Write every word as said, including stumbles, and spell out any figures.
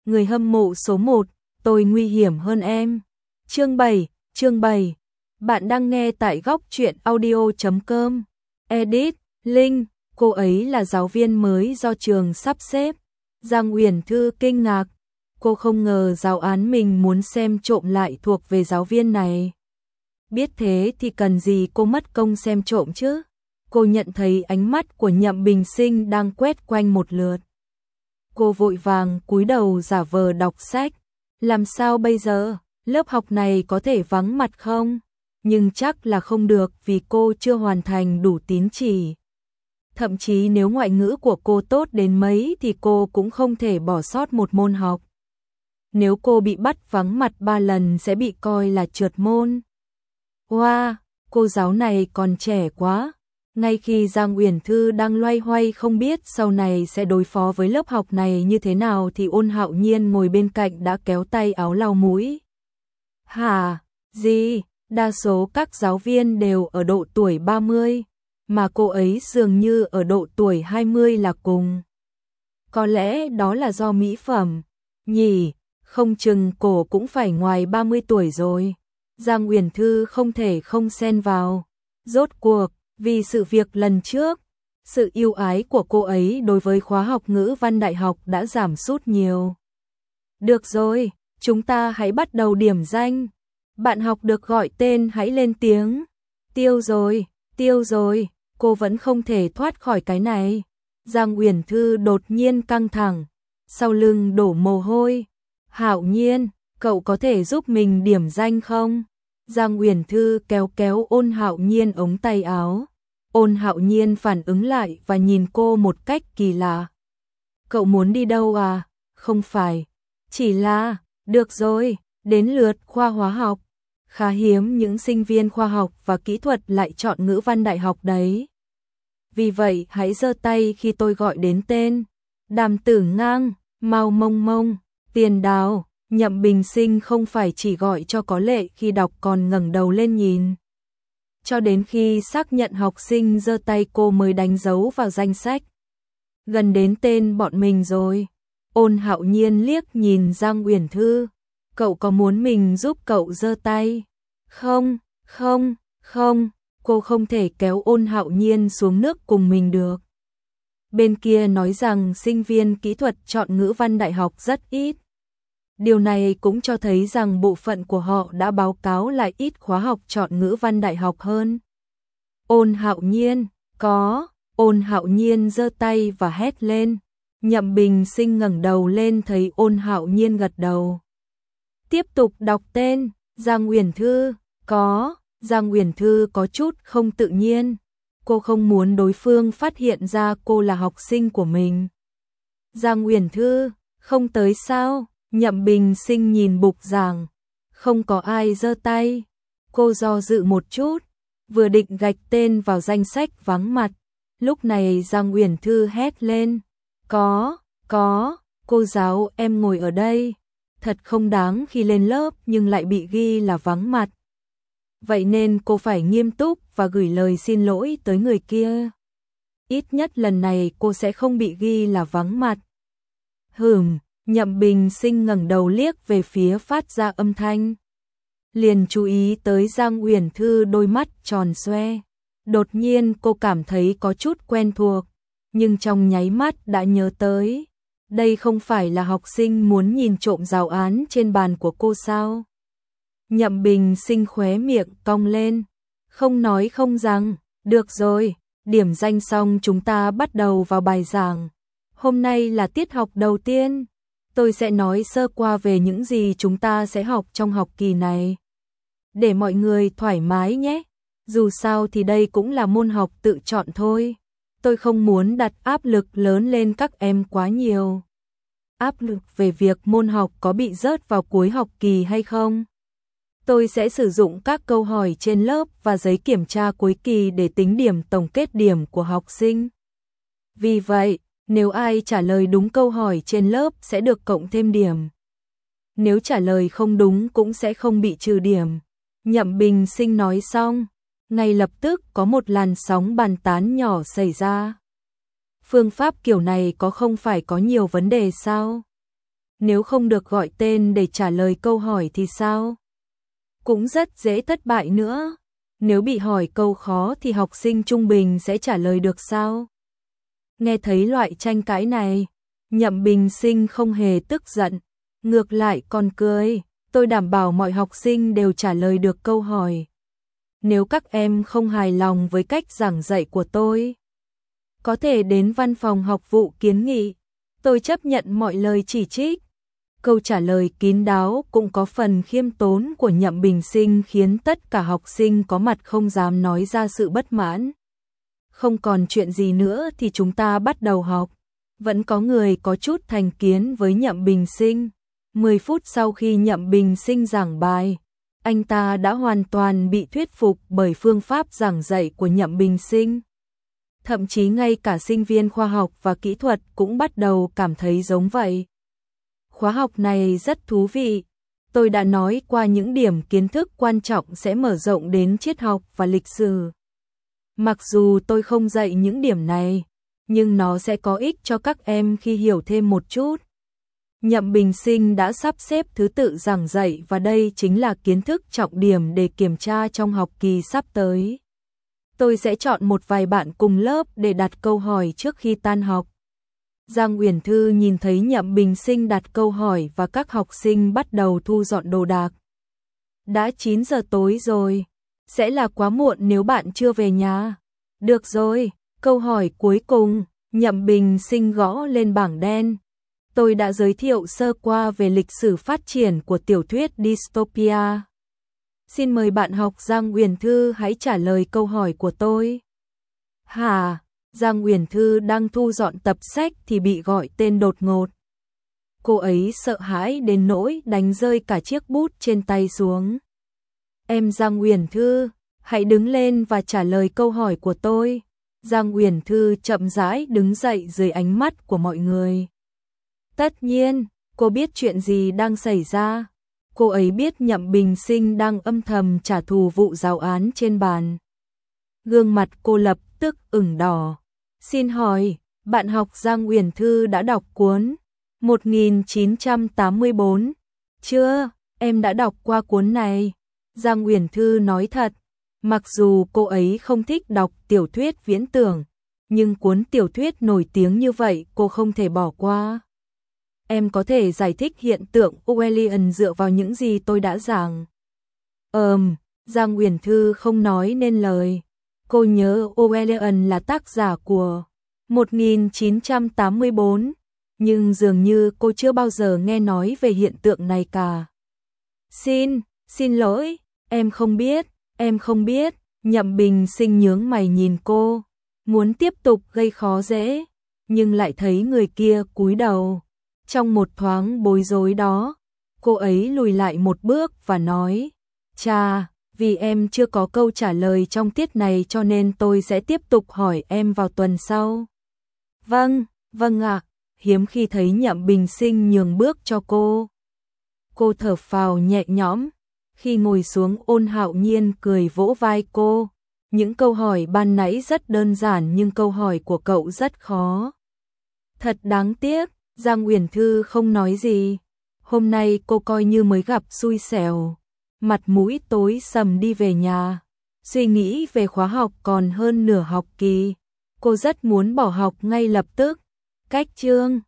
người hâm mộ số một, tôi nguy hiểm hơn em. Chương bảy, chương bảy. Bạn đang nghe tại góc truyện audio chấm com. Edit, Linh, cô ấy là giáo viên mới do trường sắp xếp. Giang Uyển Thư kinh ngạc, cô không ngờ giáo án mình muốn xem trộm lại thuộc về giáo viên này. Biết thế thì cần gì cô mất công xem trộm chứ? Cô nhận thấy ánh mắt của Nhậm Bình Sinh đang quét quanh một lượt. Cô vội vàng cúi đầu giả vờ đọc sách. Làm sao bây giờ? Lớp học này có thể vắng mặt không? Nhưng chắc là không được vì cô chưa hoàn thành đủ tín chỉ. Thậm chí nếu ngoại ngữ của cô tốt đến mấy thì cô cũng không thể bỏ sót một môn học. Nếu cô bị bắt vắng mặt ba lần sẽ bị coi là trượt môn. Wow, cô giáo này còn trẻ quá. Ngay khi Giang Uyển Thư đang loay hoay không biết sau này sẽ đối phó với lớp học này như thế nào thì Ôn Hạo Nhiên ngồi bên cạnh đã kéo tay áo lau mũi. Hả? Gì? Đa số các giáo viên đều ở độ tuổi ba mươi, mà cô ấy dường như ở độ tuổi hai mươi là cùng. Có lẽ đó là do mỹ phẩm, nhỉ, không chừng cổ cũng phải ngoài ba mươi tuổi rồi. Giang Uyển Thư không thể không xen vào. Rốt cuộc, vì sự việc lần trước, sự yêu ái của cô ấy đối với khóa học ngữ văn đại học đã giảm sút nhiều. Được rồi, chúng ta hãy bắt đầu điểm danh. Bạn học được gọi tên hãy lên tiếng. Tiêu rồi, tiêu rồi, cô vẫn không thể thoát khỏi cái này. Giang Uyển Thư đột nhiên căng thẳng, sau lưng đổ mồ hôi. Hạo Nhiên, cậu có thể giúp mình điểm danh không? Giang Uyển Thư kéo kéo Ôn Hạo Nhiên ống tay áo. Ôn Hạo Nhiên phản ứng lại và nhìn cô một cách kỳ lạ. Cậu muốn đi đâu à? Không phải, chỉ là, được rồi, đến lượt khoa hóa học. Khá hiếm những sinh viên khoa học và kỹ thuật lại chọn ngữ văn đại học đấy. Vì vậy hãy giơ tay khi tôi gọi đến tên. Đàm Tử Ngang, Mao Mông Mông, Tiền Đào. Nhậm Bình Sinh không phải chỉ gọi cho có lệ khi đọc còn ngẩng đầu lên nhìn. Cho đến khi xác nhận học sinh giơ tay cô mới đánh dấu vào danh sách. Gần đến tên bọn mình rồi. Ôn Hạo Nhiên liếc nhìn Giang Uyển Thư. Cậu có muốn mình giúp cậu giơ tay? Không, không, không, cô không thể kéo Ôn Hạo Nhiên xuống nước cùng mình được. Bên kia nói rằng sinh viên kỹ thuật chọn ngữ văn đại học rất ít. Điều này cũng cho thấy rằng bộ phận của họ đã báo cáo lại ít khóa học chọn ngữ văn đại học hơn. Ôn Hạo Nhiên, có, Ôn Hạo Nhiên giơ tay và hét lên. Nhậm Bình Sinh ngẩng đầu lên thấy Ôn Hạo Nhiên gật đầu. Tiếp tục đọc tên. Giang Uyển Thư, có. Giang Uyển Thư có chút không tự nhiên. Cô không muốn đối phương phát hiện ra cô là học sinh của mình. Giang Uyển Thư, không tới sao? Nhậm Bình Sinh nhìn bục giảng. Không có ai giơ tay. Cô do dự một chút, vừa định gạch tên vào danh sách vắng mặt. Lúc này Giang Uyển Thư hét lên. Có, có, cô giáo em ngồi ở đây. Thật không đáng khi lên lớp nhưng lại bị ghi là vắng mặt. Vậy nên cô phải nghiêm túc và gửi lời xin lỗi tới người kia. Ít nhất lần này cô sẽ không bị ghi là vắng mặt. Hừm, Nhậm Bình Sinh ngẩng đầu liếc về phía phát ra âm thanh. Liền chú ý tới Giang Uyển Thư đôi mắt tròn xoe. Đột nhiên cô cảm thấy có chút quen thuộc, nhưng trong nháy mắt đã nhớ tới. Đây không phải là học sinh muốn nhìn trộm giáo án trên bàn của cô sao? Nhậm Bình Sinh khóe miệng cong lên. Không nói không rằng, được rồi, điểm danh xong chúng ta bắt đầu vào bài giảng. Hôm nay là tiết học đầu tiên. Tôi sẽ nói sơ qua về những gì chúng ta sẽ học trong học kỳ này. Để mọi người thoải mái nhé. Dù sao thì đây cũng là môn học tự chọn thôi. Tôi không muốn đặt áp lực lớn lên các em quá nhiều. Áp lực về việc môn học có bị rớt vào cuối học kỳ hay không? Tôi sẽ sử dụng các câu hỏi trên lớp và giấy kiểm tra cuối kỳ để tính điểm tổng kết điểm của học sinh. Vì vậy, nếu ai trả lời đúng câu hỏi trên lớp sẽ được cộng thêm điểm. Nếu trả lời không đúng cũng sẽ không bị trừ điểm. Nhậm Bình Sinh nói xong, ngay lập tức có một làn sóng bàn tán nhỏ xảy ra. Phương pháp kiểu này có không phải có nhiều vấn đề sao? Nếu không được gọi tên để trả lời câu hỏi thì sao? Cũng rất dễ thất bại nữa. Nếu bị hỏi câu khó thì học sinh trung bình sẽ trả lời được sao? Nghe thấy loại tranh cãi này, Nhậm Bình Sinh không hề tức giận, ngược lại còn cười. Tôi đảm bảo mọi học sinh đều trả lời được câu hỏi. Nếu các em không hài lòng với cách giảng dạy của tôi, có thể đến văn phòng học vụ kiến nghị. Tôi chấp nhận mọi lời chỉ trích. Câu trả lời kín đáo cũng có phần khiêm tốn của Nhậm Bình Sinh khiến tất cả học sinh có mặt không dám nói ra sự bất mãn. Không còn chuyện gì nữa thì chúng ta bắt đầu học. Vẫn có người có chút thành kiến với Nhậm Bình Sinh. mười phút sau khi Nhậm Bình Sinh giảng bài, anh ta đã hoàn toàn bị thuyết phục bởi phương pháp giảng dạy của Nhậm Bình Sinh. Thậm chí ngay cả sinh viên khoa học và kỹ thuật cũng bắt đầu cảm thấy giống vậy. Khóa học này rất thú vị. Tôi đã nói qua những điểm kiến thức quan trọng sẽ mở rộng đến triết học và lịch sử. Mặc dù tôi không dạy những điểm này, nhưng nó sẽ có ích cho các em khi hiểu thêm một chút. Nhậm Bình Sinh đã sắp xếp thứ tự giảng dạy và đây chính là kiến thức trọng điểm để kiểm tra trong học kỳ sắp tới. Tôi sẽ chọn một vài bạn cùng lớp để đặt câu hỏi trước khi tan học. Giang Uyển Thư nhìn thấy Nhậm Bình Sinh đặt câu hỏi và các học sinh bắt đầu thu dọn đồ đạc. Đã chín giờ tối rồi, sẽ là quá muộn nếu bạn chưa về nhà. Được rồi, câu hỏi cuối cùng, Nhậm Bình Sinh gõ lên bảng đen. Tôi đã giới thiệu sơ qua về lịch sử phát triển của tiểu thuyết Dystopia. Xin mời bạn học Giang Uyển Thư hãy trả lời câu hỏi của tôi. Hả? Giang Uyển Thư đang thu dọn tập sách thì bị gọi tên đột ngột. Cô ấy sợ hãi đến nỗi đánh rơi cả chiếc bút trên tay xuống. Em Giang Uyển Thư, hãy đứng lên và trả lời câu hỏi của tôi. Giang Uyển Thư chậm rãi đứng dậy dưới ánh mắt của mọi người. Tất nhiên, cô biết chuyện gì đang xảy ra. Cô ấy biết Nhậm Bình Sinh đang âm thầm trả thù vụ giáo án trên bàn. Gương mặt cô lập tức ửng đỏ. Xin hỏi, bạn học Giang Uyển Thư đã đọc cuốn một nghìn chín trăm tám mươi bốn? Chưa, em đã đọc qua cuốn này. Giang Uyển Thư nói thật, mặc dù cô ấy không thích đọc tiểu thuyết viễn tưởng, nhưng cuốn tiểu thuyết nổi tiếng như vậy cô không thể bỏ qua. Em có thể giải thích hiện tượng Orwellian dựa vào những gì tôi đã giảng. Ừm, Giang Uyển Thư không nói nên lời. Cô nhớ Orwellian là tác giả của một nghìn chín trăm tám mươi bốn, nhưng dường như cô chưa bao giờ nghe nói về hiện tượng này cả. Xin, xin lỗi, em không biết, em không biết. Nhậm Bình Sinh nhướng mày nhìn cô, muốn tiếp tục gây khó dễ, nhưng lại thấy người kia cúi đầu. Trong một thoáng bối rối đó, cô ấy lùi lại một bước và nói, chà, vì em chưa có câu trả lời trong tiết này cho nên tôi sẽ tiếp tục hỏi em vào tuần sau. Vâng, vâng ạ, hiếm khi thấy Nhậm Bình Sinh nhường bước cho cô. Cô thở phào nhẹ nhõm, khi ngồi xuống Ôn Hạo Nhiên cười vỗ vai cô. Những câu hỏi ban nãy rất đơn giản nhưng câu hỏi của cậu rất khó. Thật đáng tiếc. Giang Uyển Thư không nói gì. Hôm nay cô coi như mới gặp xui xẻo. Mặt mũi tối sầm đi về nhà. Suy nghĩ về khóa học còn hơn nửa học kỳ. Cô rất muốn bỏ học ngay lập tức. Cách chương